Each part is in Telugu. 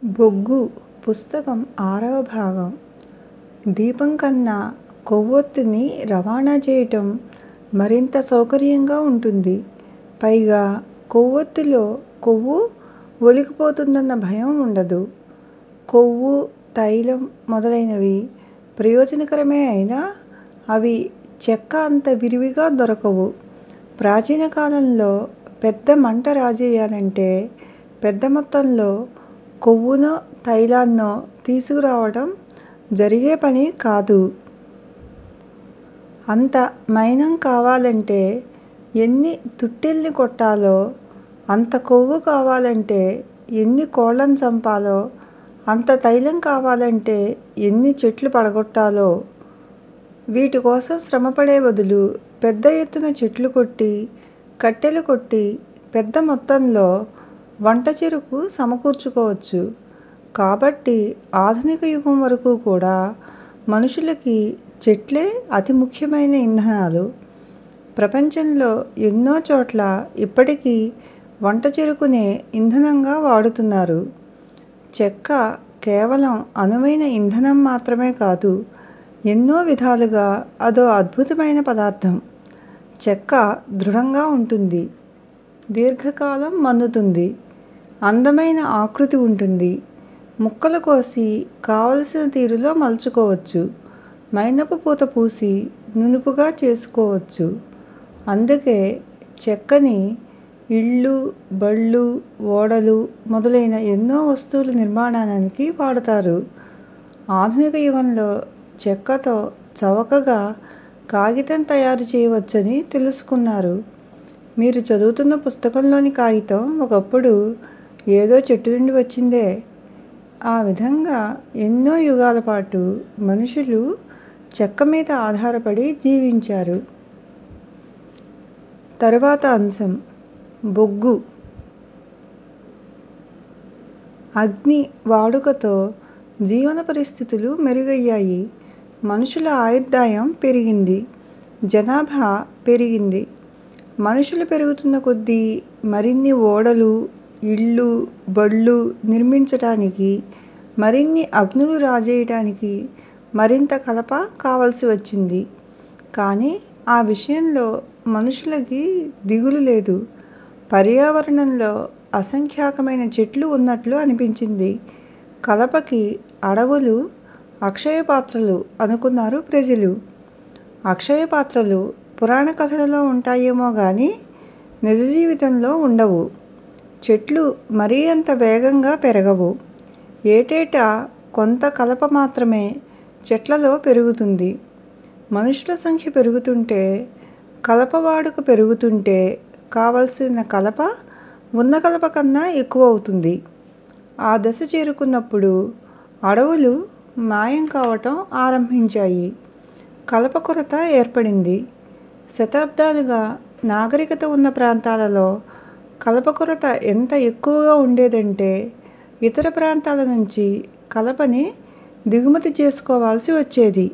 బొగ్గు పుస్తకం 6వ భాగం. దీపం కన్నా కొవ్వొత్తిని రవాణా చేయటం మరింత సౌకర్యంగా ఉంటుంది. పైగా కొవ్వొత్తిలో కొవ్వు ఒలికిపోతుందన్న భయం ఉండదు. కొవ్వు, తైలం మొదలైనవి ప్రయోజనకరమే అయినా అవి చెక్క అంత విరివిగా దొరకవు. ప్రాచీన కాలంలో పెద్ద మంట రాజేయాలంటే పెద్ద మొత్తంలో కొవ్వునో తైలాన్నో తీసుకురావటం జరిగే పని కాదు. అంత మైనం కావాలంటే ఎన్ని తుట్టిల్ని కొట్టాలో, అంత కొవ్వు కావాలంటే ఎన్ని కోళ్ళను చంపాలో, అంత తైలం కావాలంటే ఎన్ని చెట్లు పడగొట్టాలో. వీటి కోసం శ్రమపడే బదులు పెద్ద ఎత్తున చెట్లు కొట్టి, కట్టెలు కొట్టి పెద్ద మొత్తంలో వంట చెరకు సమకూర్చుకోవచ్చు. కాబట్టి ఆధునిక యుగం వరకు కూడా మనుషులకి చెట్లే అతి ముఖ్యమైన ఇంధనాలు. ప్రపంచంలో ఎన్నో చోట్ల ఇప్పటికీ వంట చెరుకునే ఇంధనంగా వాడుతున్నారు. చెక్క కేవలం అనువైన ఇంధనం మాత్రమే కాదు, ఎన్నో విధాలుగా అదో అద్భుతమైన పదార్థం. చెక్క దృఢంగా ఉంటుంది, దీర్ఘకాలం మన్నుతుంది, అందమైన ఆకృతి ఉంటుంది, ముక్కలు కోసి కావలసిన తీరులో మలుచుకోవచ్చు, మైనపు పూత పూసి నునుపుగా చేసుకోవచ్చు. అందుకే చెక్కని ఇళ్ళు, బళ్ళు, ఓడలు మొదలైన ఎన్నో వస్తువుల నిర్మాణానికి వాడతారు. ఆధునిక యుగంలో చెక్కతో చవకగా కాగితం తయారు చేయవచ్చని తెలుసుకున్నారు. మీరు చదువుతున్న పుస్తకంలోని కాగితం ఒకప్పుడు ఏదో చెట్టు నుండి వచ్చిందే. ఆ విధంగా ఎన్నో యుగాల పాటు మనుషులు చెక్క మీద ఆధారపడి జీవించారు. తరువాత అంశం బొగ్గు. అగ్ని వాడుకతో జీవన పరిస్థితులు మెరుగయ్యాయి. మనుషుల ఆయుర్దాయం పెరిగింది, జనాభా పెరిగింది. మనుషులు పెరుగుతున్న కొద్దీ మరిన్ని ఓడలు, ఇళ్ళు, బళ్ళు నిర్మించటానికి, మరిన్ని అగ్నులు రాజేయటానికి మరింత కలప కావలసి వచ్చింది. కానీ ఆ విషయంలో మనుషులకి దిగులు లేదు. పర్యావరణంలో అసంఖ్యాకమైన చెట్లు ఉన్నట్లు అనిపించింది. కలపకి అడవులు అక్షయ పాత్రలు అనుకున్నారు ప్రజలు. అక్షయ పాత్రలు పురాణ కథలలో ఉంటాయేమో గానీ నిజ జీవితంలో ఉండవు. చెట్లు మరీ అంత వేగంగా పెరగవు. ఏటేటా కొంత కలప మాత్రమే చెట్లలో పెరుగుతుంది. మనుషుల సంఖ్య పెరుగుతుంటే, కలప వాడుక పెరుగుతుంటే కావలసిన కలప ఉన్న కలప కన్నా ఎక్కువ అవుతుంది. ఆ దశ చేరుకున్నప్పుడు అడవులు మాయం కావటం ఆరంభించాయి. కలప కొరత ఏర్పడింది. శతాబ్దాలుగా నాగరికత ఉన్న ప్రాంతాలలో కలప కొరత ఎంత ఎక్కువగా ఉండేదంటే ఇతర ప్రాంతాల నుంచి కలపని దిగుమతి చేసుకోవాల్సి వచ్చేది.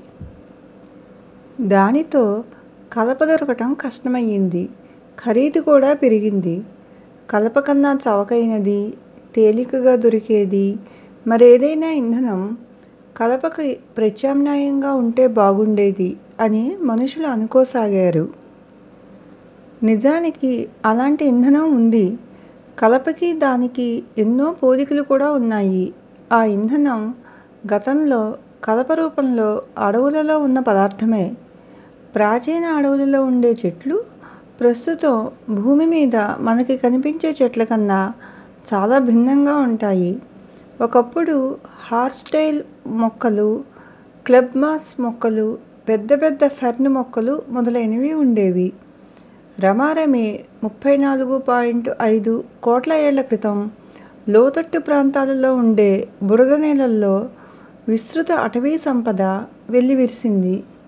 దానితో కలప దొరకటం కష్టమయ్యింది. ఖరీదు కూడా పెరిగింది. కలప కన్నా చవకైనది, తేలికగా దొరికేది మరేదైనా ఇంధనం కలపకి ప్రత్యామ్నాయంగా ఉంటే బాగుండేది అని మనుషులు అనుకోసాగారు. నిజానికి అలాంటి ఇంధనం ఉంది. కలపకి దానికి ఎన్నో పోలికలు కూడా ఉన్నాయి. ఆ ఇంధనం గతంలో కలప రూపంలో అడవులలో ఉన్న పదార్థమే. ప్రాచీన అడవులలో ఉండే చెట్లు ప్రస్తుతం భూమి మీద మనకి కనిపించే చెట్ల కన్నా చాలా భిన్నంగా ఉంటాయి. ఒకప్పుడు హార్స్టైల్ మొక్కలు, క్లబ్ మాస్ మొక్కలు, పెద్ద పెద్ద ఫెర్న్ మొక్కలు మొదలైనవి ఉండేవి. రమారమి 34.5 కోట్ల ఏళ్ల క్రితం లోతట్టు ప్రాంతాలలో ఉండే బురద నేలల్లో విస్తృత అటవీ సంపద వెల్లివిరిసింది.